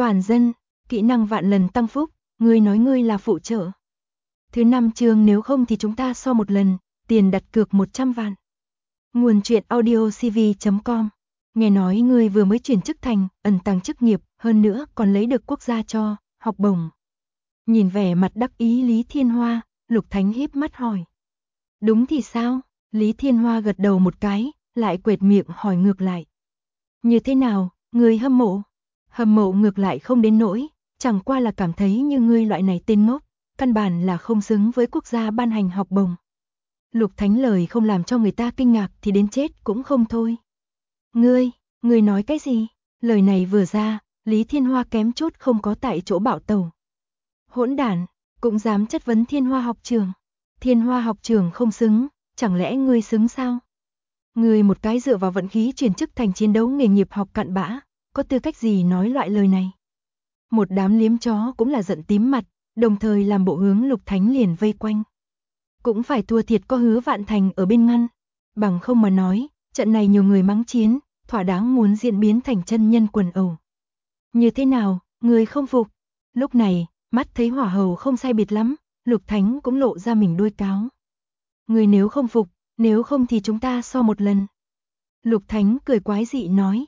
Toàn dân, kỹ năng vạn lần tăng phúc, ngươi nói ngươi là phụ trợ. Thứ 5 chương nếu không thì chúng ta so một lần, tiền đặt cược 100 vạn. Nguồn truyện audio cv.com. Nghe nói ngươi vừa mới chuyển chức thành ẩn tàng chức nghiệp, hơn nữa còn lấy được quốc gia cho học bổng. Nhìn vẻ mặt đắc ý Lý Thiên Hoa, Lục Thánh híp mắt hỏi. Đúng thì sao? Lý Thiên Hoa gật đầu một cái, lại quệt miệng hỏi ngược lại. Như thế nào, ngươi hâm mộ? Hâm mộ ngược lại không đến nỗi, chẳng qua là cảm thấy như ngươi loại này tên ngốc, căn bản là không xứng với quốc gia ban hành học bổng. Lục Thánh lời không làm cho người ta kinh ngạc thì đến chết cũng không thôi. Ngươi nói cái gì? Lời này vừa ra, Lý Thiên Hoa kém chút không có tại chỗ bạo tẩu. Hỗn đản, cũng dám chất vấn Thiên Hoa học trường. Thiên Hoa học trường không xứng, chẳng lẽ ngươi xứng sao? Ngươi một cái dựa vào vận khí chuyển chức thành chiến đấu nghề nghiệp học cặn bã, có tư cách gì nói loại lời này? Một đám liếm chó cũng là giận tím mặt, đồng thời làm bộ hướng Lục Thánh liền vây quanh. Cũng phải thua thiệt có Hứa Vạn Thành ở bên ngăn, bằng không mà nói, trận này nhiều người mắng chiến, thỏa đáng muốn diễn biến thành chân nhân quần ẩu. Như thế nào, ngươi không phục? Lúc này, mắt thấy hỏa hầu không sai biệt lắm, Lục Thánh cũng lộ ra mình đuôi cáo. Ngươi nếu không phục, nếu không thì chúng ta so một lần. Lục Thánh cười quái dị nói.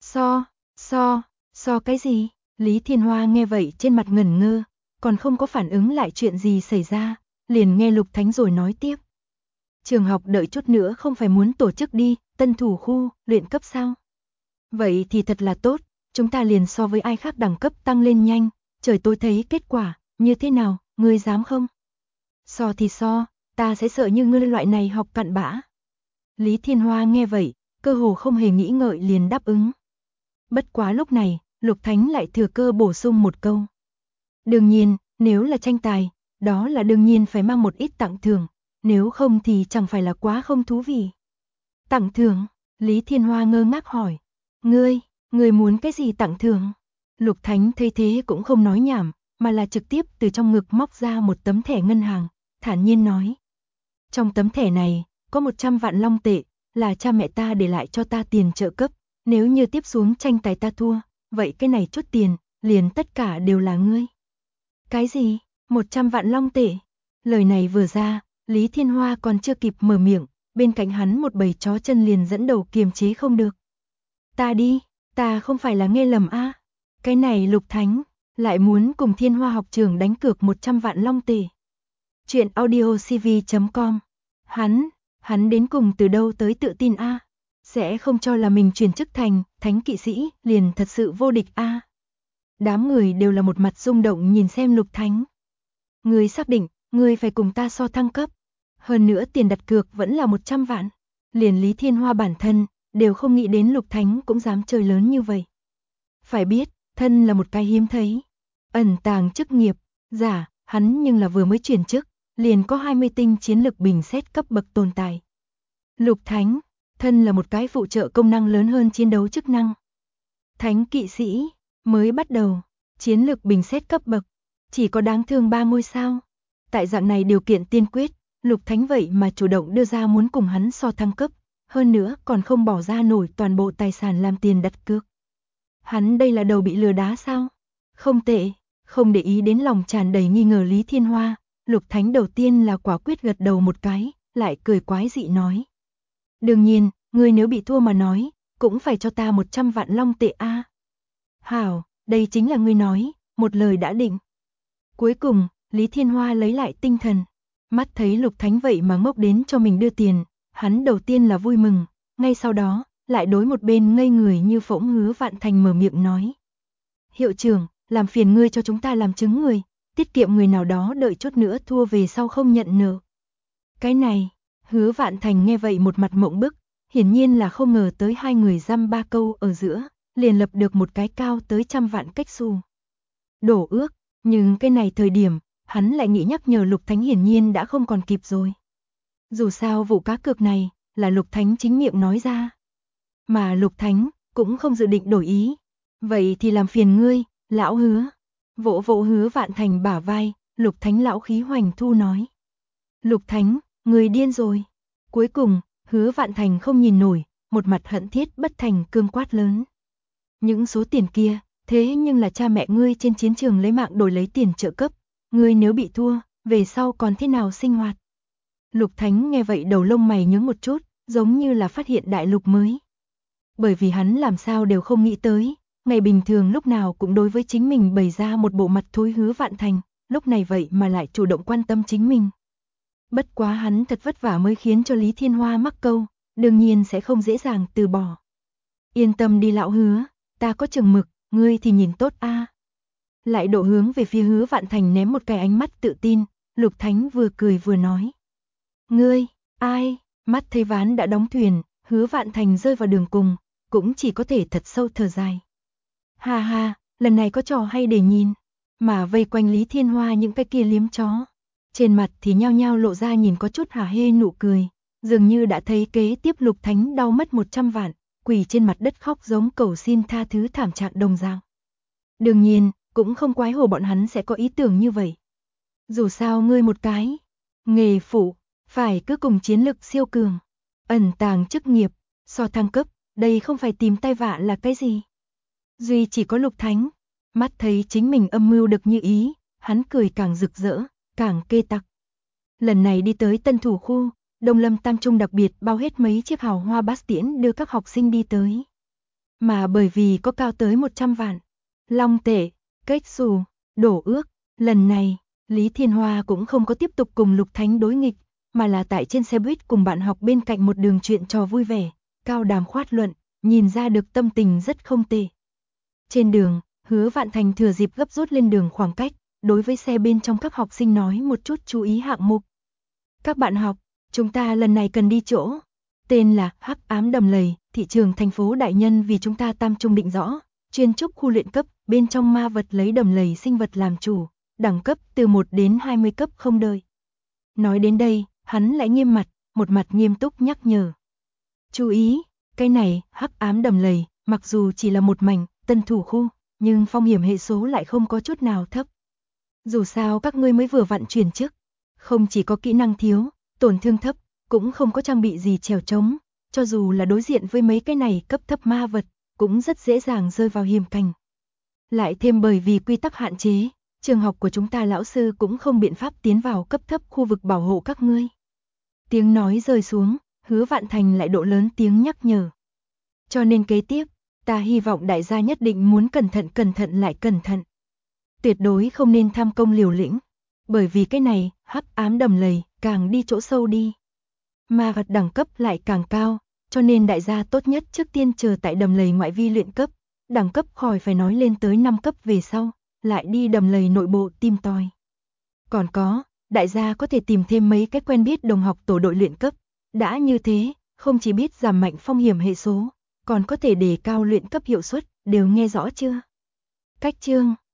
So cái gì? Lý Thiên Hoa nghe vậy trên mặt ngẩn ngơ, còn không có phản ứng lại chuyện gì xảy ra, liền nghe Lục Thánh rồi nói tiếp. Trường học đợi chút nữa không phải muốn tổ chức đi, tân thủ khu, luyện cấp sao? Vậy thì thật là tốt, chúng ta liền so với ai khác đẳng cấp tăng lên nhanh, trời tối thấy kết quả, như thế nào, ngươi dám không? So thì so, ta sẽ sợ như ngươi loại này học cặn bã. Lý Thiên Hoa nghe vậy, cơ hồ không hề nghĩ ngợi liền đáp ứng. Bất quá lúc này, Lục Thánh lại thừa cơ bổ sung một câu. Đương nhiên, nếu là tranh tài, đó là đương nhiên phải mang một ít tặng thưởng, nếu không thì chẳng phải là quá không thú vị. Tặng thưởng? Lý Thiên Hoa ngơ ngác hỏi. Ngươi muốn cái gì tặng thưởng? Lục Thánh thấy thế cũng không nói nhảm, mà là trực tiếp từ trong ngực móc ra một tấm thẻ ngân hàng, thản nhiên nói. Trong tấm thẻ này, có 100 vạn long tệ, là cha mẹ ta để lại cho ta tiền trợ cấp, nếu như tiếp xuống tranh tài ta thua, vậy cái này chút tiền, liền tất cả đều là ngươi. Cái gì? 100 vạn long tệ? Lời này vừa ra, Lý Thiên Hoa còn chưa kịp mở miệng, bên cạnh hắn một bầy chó chân liền dẫn đầu kiềm chế không được. Ta không phải là nghe lầm a? Cái này Lục Thánh, lại muốn cùng Thiên Hoa học trường đánh cược 100 vạn long tệ. Chuyện audio cv.com. Hắn đến cùng từ đâu tới tự tin a? Sẽ không cho là mình chuyển chức thành thánh kỵ sĩ liền thật sự vô địch a? Đám người đều là một mặt rung động nhìn xem Lục Thánh. Ngươi xác định, ngươi phải cùng ta so thăng cấp. Hơn nữa tiền đặt cược vẫn là 100 vạn. Liền Lý Thiên Hoa bản thân, đều không nghĩ đến Lục Thánh cũng dám chơi lớn như vậy. Phải biết, thân là một cái hiếm thấy. Ẩn tàng chức nghiệp, giả, hắn nhưng là vừa mới chuyển chức, liền có 20 tinh chiến lực bình xét cấp bậc tồn tại. Lục Thánh, thân là một cái phụ trợ công năng lớn hơn chiến đấu chức năng. Thánh kỵ sĩ, mới bắt đầu, chiến lực bình xét cấp bậc, chỉ có đáng thương 3 ngôi sao. Tại dạng này điều kiện tiên quyết, Lục Thánh vậy mà chủ động đưa ra muốn cùng hắn so thăng cấp, hơn nữa còn không bỏ ra nổi toàn bộ tài sản làm tiền đặt cược. Hắn đây là đầu bị lừa đá sao? Không tệ, không để ý đến lòng tràn đầy nghi ngờ Lý Thiên Hoa, Lục Thánh đầu tiên là quả quyết gật đầu một cái, lại cười quái dị nói. Đương nhiên, ngươi nếu bị thua mà nói, cũng phải cho ta 100 vạn long tệ a. Hảo, đây chính là ngươi nói, một lời đã định. Cuối cùng, Lý Thiên Hoa lấy lại tinh thần, mắt thấy Lục Thánh vậy mà ngốc đến cho mình đưa tiền, hắn đầu tiên là vui mừng, ngay sau đó, lại đối một bên ngây người như phỗng Hứa Vạn Thành mở miệng nói. Hiệu trưởng, làm phiền ngươi cho chúng ta làm chứng người, tiết kiệm người nào đó đợi chút nữa thua về sau không nhận nợ. Cái này, Hứa Vạn Thành nghe vậy một mặt mộng bức, hiển nhiên là không ngờ tới hai người dăm ba câu ở giữa, liền lập được một cái cao tới 100 vạn cách xu. Đổ ước, nhưng cái này thời điểm, hắn lại nghĩ nhắc nhở Lục Thánh hiển nhiên đã không còn kịp rồi. Dù sao vụ cá cược này, là Lục Thánh chính miệng nói ra. Mà Lục Thánh, cũng không dự định đổi ý. Vậy thì làm phiền ngươi, lão Hứa. Vỗ vỗ Hứa Vạn Thành bả vai, Lục Thánh lão khí hoành thu nói. Lục Thánh, người điên rồi. Cuối cùng, Hứa Vạn Thành không nhìn nổi, một mặt hận thiết bất thành cương quát lớn. Những số tiền kia, Thế nhưng là cha mẹ ngươi trên chiến trường lấy mạng đổi lấy tiền trợ cấp, ngươi nếu bị thua, về sau còn thế nào sinh hoạt? Lục Thánh nghe vậy đầu lông mày nhướng một chút, giống như là phát hiện đại lục mới. Bởi vì hắn làm sao đều không nghĩ tới, ngày bình thường lúc nào cũng đối với chính mình bày ra một bộ mặt thối Hứa Vạn Thành, lúc này vậy mà lại chủ động quan tâm chính mình. Bất quá hắn thật vất vả mới khiến cho Lý Thiên Hoa mắc câu, đương nhiên sẽ không dễ dàng từ bỏ. Yên tâm đi lão Hứa, ta có chừng mực, ngươi thì nhìn tốt a. Lại độ hướng về phía Hứa Vạn Thành ném một cái ánh mắt tự tin, Lục Thánh vừa cười vừa nói. Ngươi, ai, mắt thấy ván đã đóng thuyền, Hứa Vạn Thành rơi vào đường cùng, cũng chỉ có thể thật sâu thở dài. Ha ha, lần này có trò hay để nhìn, mà vây quanh Lý Thiên Hoa những cái kia liếm chó. Trên mặt thì nhao nhao lộ ra nhìn có chút hả hê nụ cười, dường như đã thấy kế tiếp Lục Thánh đau mất 100 vạn, quỳ trên mặt đất khóc giống cầu xin tha thứ thảm trạng đồng dạng. Đương nhiên, cũng không quái hồ bọn hắn sẽ có ý tưởng như vậy. Dù sao ngươi một cái nghề phụ, phải cứ cùng chiến lực siêu cường, ẩn tàng chức nghiệp, so thăng cấp, đây không phải tìm tai vạ là cái gì. Duy chỉ có Lục Thánh, mắt thấy chính mình âm mưu được như ý, hắn cười càng rực rỡ, càng kê tặc. Lần này đi tới Tân Thủ khu, Đông Lâm Tam Trung đặc biệt bao hết mấy chiếc hào hoa bát tiễn đưa các học sinh đi tới. Mà bởi vì có cao tới 100 vạn, long tệ, kết xù, đổ ước, lần này, Lý Thiên Hoa cũng không có tiếp tục cùng Lục Thánh đối nghịch, mà là tại trên xe buýt cùng bạn học bên cạnh một đường chuyện trò vui vẻ, cao đàm khoát luận, nhìn ra được tâm tình rất không tệ. Trên đường, Hứa Vạn Thành thừa dịp gấp rút lên đường khoảng cách, đối với xe bên trong các học sinh nói một chút chú ý hạng mục. Các bạn học, chúng ta lần này cần đi chỗ, tên là Hắc Ám Đầm Lầy, thị trường thành phố đại nhân vì chúng ta Tam Trung định rõ, chuyên trúc khu luyện cấp, bên trong ma vật lấy đầm lầy sinh vật làm chủ, đẳng cấp từ 1 đến 20 cấp không đời. Nói đến đây, hắn lại nghiêm mặt, một mặt nghiêm túc nhắc nhở. Chú ý, cái này, Hắc Ám Đầm Lầy, mặc dù chỉ là một mảnh, Tân Thủ khu, nhưng phong hiểm hệ số lại không có chút nào thấp. Dù sao các ngươi mới vừa vặn chuyển chức, không chỉ có kỹ năng thiếu, tổn thương thấp, cũng không có trang bị gì trèo trống, cho dù là đối diện với mấy cái này cấp thấp ma vật, cũng rất dễ dàng rơi vào hiểm cảnh. Lại thêm bởi vì quy tắc hạn chế, trường học của chúng ta lão sư cũng không biện pháp tiến vào cấp thấp khu vực bảo hộ các ngươi. Tiếng nói rơi xuống, Hứa Vạn Thành lại độ lớn tiếng nhắc nhở. Cho nên kế tiếp, ta hy vọng đại gia nhất định muốn cẩn thận lại cẩn thận. Tuyệt đối không nên tham công liều lĩnh, bởi vì cái này, Hắc Ám Đầm Lầy, càng đi chỗ sâu đi. Ma vật đẳng cấp lại càng cao, cho nên đại gia tốt nhất trước tiên chờ tại đầm lầy ngoại vi luyện cấp, đẳng cấp khỏi phải nói lên tới 5 cấp về sau, lại đi đầm lầy nội bộ tìm tòi. Còn có, đại gia có thể tìm thêm mấy cái quen biết đồng học tổ đội luyện cấp, đã như thế, không chỉ biết giảm mạnh phong hiểm hệ số, còn có thể đề cao luyện cấp hiệu suất, đều nghe rõ chưa? Cách chương